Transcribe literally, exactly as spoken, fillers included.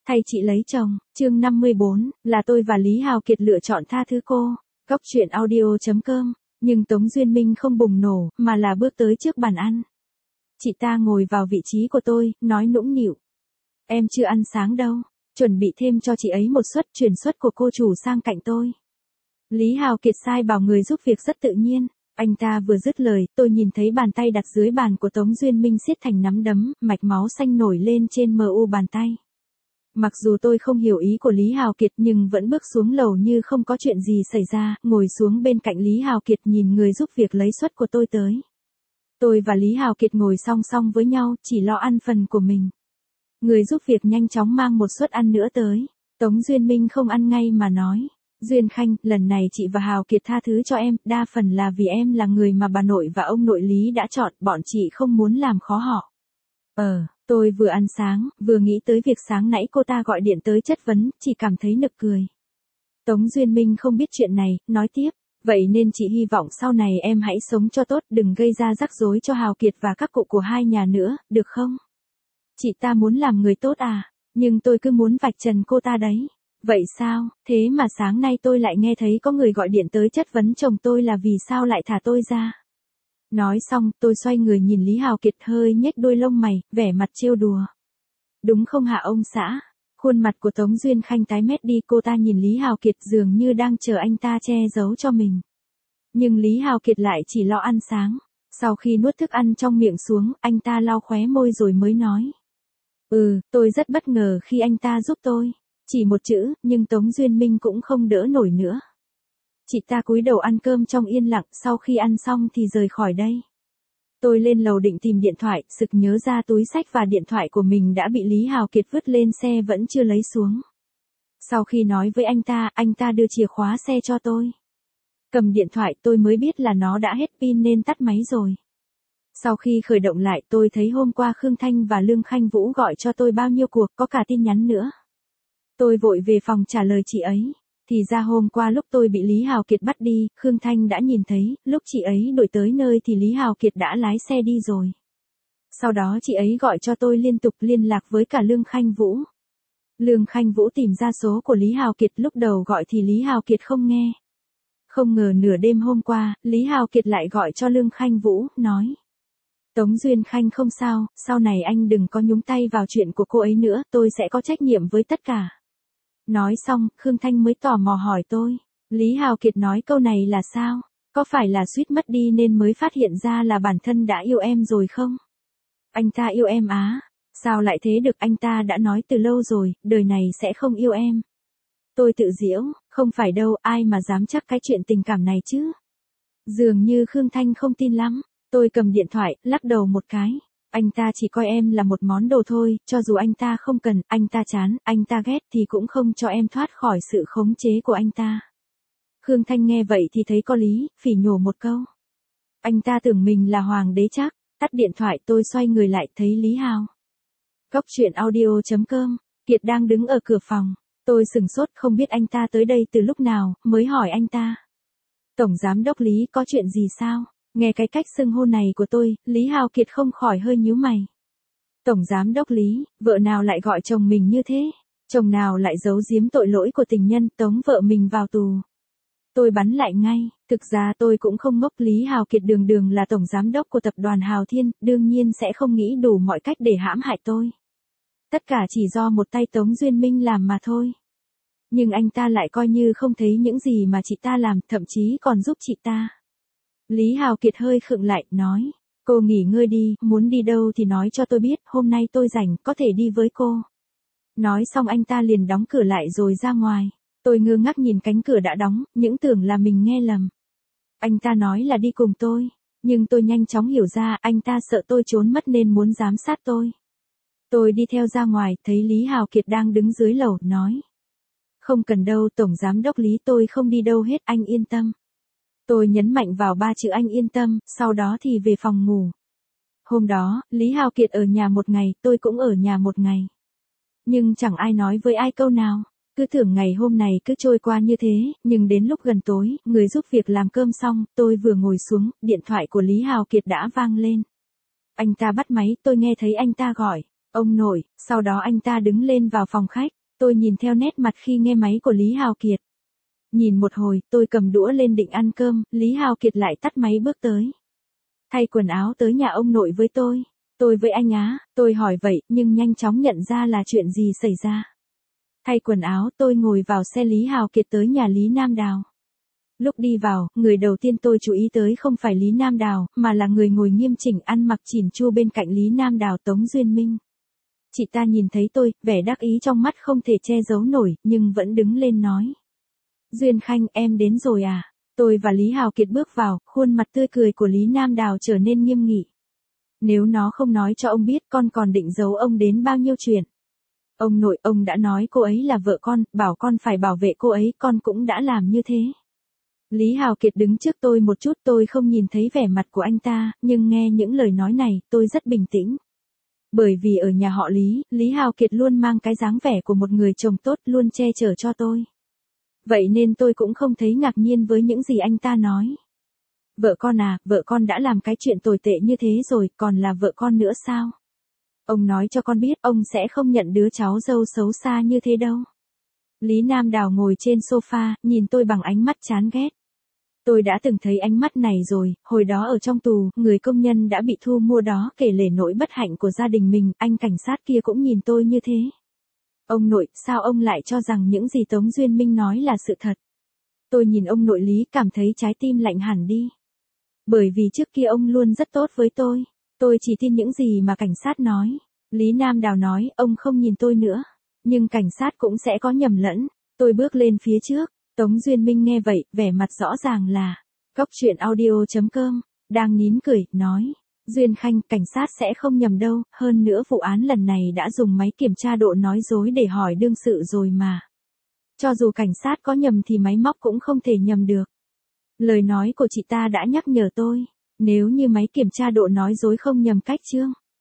Thay chị lấy chồng, chương năm mươi bốn, là tôi và Lý Hào Kiệt lựa chọn tha thứ cô. Góc truyện audio chấm com, nhưng Tống Duyên Minh không bùng nổ, mà là bước tới trước bàn ăn. Chị ta ngồi vào vị trí của tôi, nói nũng nịu. Em chưa ăn sáng đâu, chuẩn bị thêm cho chị ấy một suất, chuyển suất của cô chủ sang cạnh tôi. Lý Hào Kiệt sai bảo người giúp việc rất tự nhiên. Anh ta vừa dứt lời, tôi nhìn thấy bàn tay đặt dưới bàn của Tống Duyên Minh siết thành nắm đấm, mạch máu xanh nổi lên trên mờ u bàn tay. Mặc dù tôi không hiểu ý của Lý Hào Kiệt nhưng vẫn bước xuống lầu như không có chuyện gì xảy ra, ngồi xuống bên cạnh Lý Hào Kiệt nhìn người giúp việc lấy suất của tôi tới. Tôi và Lý Hào Kiệt ngồi song song với nhau, chỉ lo ăn phần của mình. Người giúp việc nhanh chóng mang một suất ăn nữa tới. Tống Duyên Minh không ăn ngay mà nói. Duyên Khanh, lần này chị và Hào Kiệt tha thứ cho em, đa phần là vì em là người mà bà nội và ông nội Lý đã chọn, bọn chị không muốn làm khó họ. Ờ, tôi vừa ăn sáng, vừa nghĩ tới việc sáng nãy cô ta gọi điện tới chất vấn, chỉ cảm thấy nực cười. Tống Duyên Minh không biết chuyện này, nói tiếp, vậy nên chị hy vọng sau này em hãy sống cho tốt, đừng gây ra rắc rối cho Hào Kiệt và các cụ của hai nhà nữa, được không? Chị ta muốn làm người tốt à, nhưng tôi cứ muốn vạch trần cô ta đấy. Vậy sao, thế mà sáng nay tôi lại nghe thấy có người gọi điện tới chất vấn chồng tôi là vì sao lại thả tôi ra. Nói xong, tôi xoay người nhìn Lý Hào Kiệt hơi nhếch đuôi lông mày, vẻ mặt trêu đùa. Đúng không hả ông xã? Khuôn mặt của Tống Duyên Khanh tái mét đi, cô ta nhìn Lý Hào Kiệt dường như đang chờ anh ta che giấu cho mình. Nhưng Lý Hào Kiệt lại chỉ lo ăn sáng. Sau khi nuốt thức ăn trong miệng xuống, anh ta lau khóe môi rồi mới nói. Ừ, tôi rất bất ngờ khi anh ta giúp tôi. Chỉ một chữ, nhưng Tống Duyên Minh cũng không đỡ nổi nữa. Chị ta cúi đầu ăn cơm trong yên lặng, sau khi ăn xong thì rời khỏi đây. Tôi lên lầu định tìm điện thoại, sực nhớ ra túi xách và điện thoại của mình đã bị Lý Hào Kiệt vứt lên xe vẫn chưa lấy xuống. Sau khi nói với anh ta, anh ta đưa chìa khóa xe cho tôi. Cầm điện thoại tôi mới biết là nó đã hết pin nên tắt máy rồi. Sau khi khởi động lại tôi thấy hôm qua Khương Thanh và Lương Khanh Vũ gọi cho tôi bao nhiêu cuộc, có cả tin nhắn nữa. Tôi vội về phòng trả lời chị ấy. Thì ra hôm qua lúc tôi bị Lý Hào Kiệt bắt đi, Khương Thanh đã nhìn thấy, lúc chị ấy đuổi tới nơi thì Lý Hào Kiệt đã lái xe đi rồi. Sau đó chị ấy gọi cho tôi liên tục liên lạc với cả Lương Khanh Vũ. Lương Khanh Vũ tìm ra số của Lý Hào Kiệt, lúc đầu gọi thì Lý Hào Kiệt không nghe. Không ngờ nửa đêm hôm qua, Lý Hào Kiệt lại gọi cho Lương Khanh Vũ, nói. Tống Duyên Khanh không sao, sau này anh đừng có nhúng tay vào chuyện của cô ấy nữa, tôi sẽ có trách nhiệm với tất cả. Nói xong, Khương Thanh mới tò mò hỏi tôi. Lý Hào Kiệt nói câu này là sao? Có phải là suýt mất đi nên mới phát hiện ra là bản thân đã yêu em rồi không? Anh ta yêu em á? Sao lại thế được, anh ta đã nói từ lâu rồi, đời này sẽ không yêu em. Tôi tự giễu, không phải đâu, ai mà dám chắc cái chuyện tình cảm này chứ? Dường như Khương Thanh không tin lắm. Tôi cầm điện thoại, lắc đầu một cái. Anh ta chỉ coi em là một món đồ thôi, cho dù anh ta không cần, anh ta chán, anh ta ghét thì cũng không cho em thoát khỏi sự khống chế của anh ta. Khương Thanh nghe vậy thì thấy có lý, phỉ nhổ một câu. Anh ta tưởng mình là hoàng đế chắc. Tắt điện thoại tôi xoay người lại thấy Lý Hào. Góc truyện audio chấm com, Kiệt đang đứng ở cửa phòng. Tôi sừng sốt không biết anh ta tới đây từ lúc nào, mới hỏi anh ta. Tổng giám đốc Lý có chuyện gì sao? Nghe cái cách xưng hô này của tôi, Lý Hào Kiệt không khỏi hơi nhíu mày. Tổng giám đốc Lý, vợ nào lại gọi chồng mình như thế? Chồng nào lại giấu giếm tội lỗi của tình nhân, tống vợ mình vào tù? Tôi bắn lại ngay, thực ra tôi cũng không ngốc, Lý Hào Kiệt đường đường là tổng giám đốc của tập đoàn Hào Thiên, đương nhiên sẽ không nghĩ đủ mọi cách để hãm hại tôi. Tất cả chỉ do một tay Tống Duyên Minh làm mà thôi. Nhưng anh ta lại coi như không thấy những gì mà chị ta làm, thậm chí còn giúp chị ta. Lý Hào Kiệt hơi khựng lại, nói, cô nghỉ ngơi đi, muốn đi đâu thì nói cho tôi biết, hôm nay tôi rảnh, có thể đi với cô. Nói xong anh ta liền đóng cửa lại rồi ra ngoài. Tôi ngơ ngác nhìn cánh cửa đã đóng, những tưởng là mình nghe lầm. Anh ta nói là đi cùng tôi, nhưng tôi nhanh chóng hiểu ra anh ta sợ tôi trốn mất nên muốn giám sát tôi. Tôi đi theo ra ngoài, thấy Lý Hào Kiệt đang đứng dưới lầu, nói. Không cần đâu, tổng giám đốc Lý, tôi không đi đâu hết, anh yên tâm. Tôi nhấn mạnh vào ba chữ anh yên tâm, sau đó thì về phòng ngủ. Hôm đó, Lý Hào Kiệt ở nhà một ngày, tôi cũng ở nhà một ngày. Nhưng chẳng ai nói với ai câu nào, cứ tưởng ngày hôm này cứ trôi qua như thế, nhưng đến lúc gần tối, người giúp việc làm cơm xong, tôi vừa ngồi xuống, điện thoại của Lý Hào Kiệt đã vang lên. Anh ta bắt máy, tôi nghe thấy anh ta gọi. Ông nội, sau đó anh ta đứng lên vào phòng khách, tôi nhìn theo nét mặt khi nghe máy của Lý Hào Kiệt. Nhìn một hồi, tôi cầm đũa lên định ăn cơm, Lý Hào Kiệt lại tắt máy bước tới. Thay quần áo tới nhà ông nội với tôi. Tôi với anh á, tôi hỏi vậy, nhưng nhanh chóng nhận ra là chuyện gì xảy ra. Thay quần áo, tôi ngồi vào xe Lý Hào Kiệt tới nhà Lý Nam Đào. Lúc đi vào, người đầu tiên tôi chú ý tới không phải Lý Nam Đào, mà là người ngồi nghiêm chỉnh ăn mặc chỉn chu bên cạnh Lý Nam Đào, Tống Duyên Minh. Chị ta nhìn thấy tôi, vẻ đắc ý trong mắt không thể che giấu nổi, nhưng vẫn đứng lên nói. Duyên Khanh, em đến rồi à? Tôi và Lý Hào Kiệt bước vào, khuôn mặt tươi cười của Lý Nam Đào trở nên nghiêm nghị. Nếu nó không nói cho ông biết, con còn định giấu ông đến bao nhiêu chuyện. Ông nội, ông đã nói cô ấy là vợ con, bảo con phải bảo vệ cô ấy, con cũng đã làm như thế. Lý Hào Kiệt đứng trước tôi một chút, tôi không nhìn thấy vẻ mặt của anh ta, nhưng nghe những lời nói này, tôi rất bình tĩnh. Bởi vì ở nhà họ Lý, Lý Hào Kiệt luôn mang cái dáng vẻ của một người chồng tốt, luôn che chở cho tôi. Vậy nên tôi cũng không thấy ngạc nhiên với những gì anh ta nói. Vợ con à, vợ con đã làm cái chuyện tồi tệ như thế rồi, còn là vợ con nữa sao? Ông nói cho con biết, ông sẽ không nhận đứa cháu dâu xấu xa như thế đâu. Lý Nam Đào ngồi trên sofa, nhìn tôi bằng ánh mắt chán ghét. Tôi đã từng thấy ánh mắt này rồi, hồi đó ở trong tù, người công nhân đã bị thu mua đó kể lể nỗi bất hạnh của gia đình mình, anh cảnh sát kia cũng nhìn tôi như thế. Ông nội, sao ông lại cho rằng những gì Tống Duyên Minh nói là sự thật? Tôi nhìn ông nội Lý, cảm thấy trái tim lạnh hẳn đi. Bởi vì trước kia ông luôn rất tốt với tôi. Tôi chỉ tin những gì mà cảnh sát nói. Lý Nam Đào nói, ông không nhìn tôi nữa. Nhưng cảnh sát cũng sẽ có nhầm lẫn. Tôi bước lên phía trước. Tống Duyên Minh nghe vậy, vẻ mặt rõ ràng là Cóc truyện audio chấm com, đang nín cười, nói. Duyên Khanh, cảnh sát sẽ không nhầm đâu, hơn nữa vụ án lần này đã dùng máy kiểm tra độ nói dối để hỏi đương sự rồi mà. Cho dù cảnh sát có nhầm thì máy móc cũng không thể nhầm được. Lời nói của chị ta đã nhắc nhở tôi, nếu như máy kiểm tra độ nói dối không nhầm cách chương